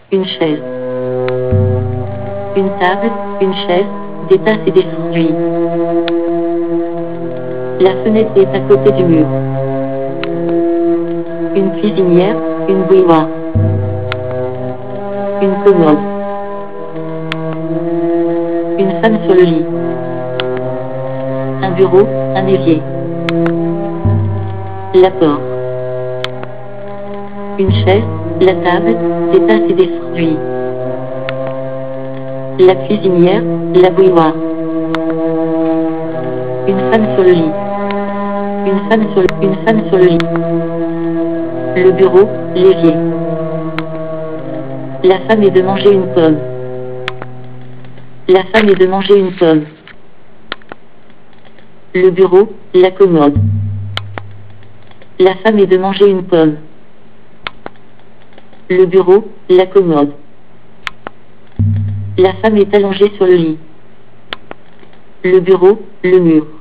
une chaise, une table, une chaise, des tasses et des fruits. La fenêtre est à côté du mur. Une cuisinière, une bouilloire, une commode, une femme sur le lit, un bureau, un évier, la porte, une chaise, la table, des tasses et des fruits, la cuisinière, la bouilloire, une femme sur le lit, une femme sur le lit, le bureau, l'évier. La femme est de manger une pomme. La femme est de manger une pomme. Le bureau, la commode. La femme est de manger une pomme. Le bureau, la commode. La femme est allongée sur le lit. Le bureau, le mur.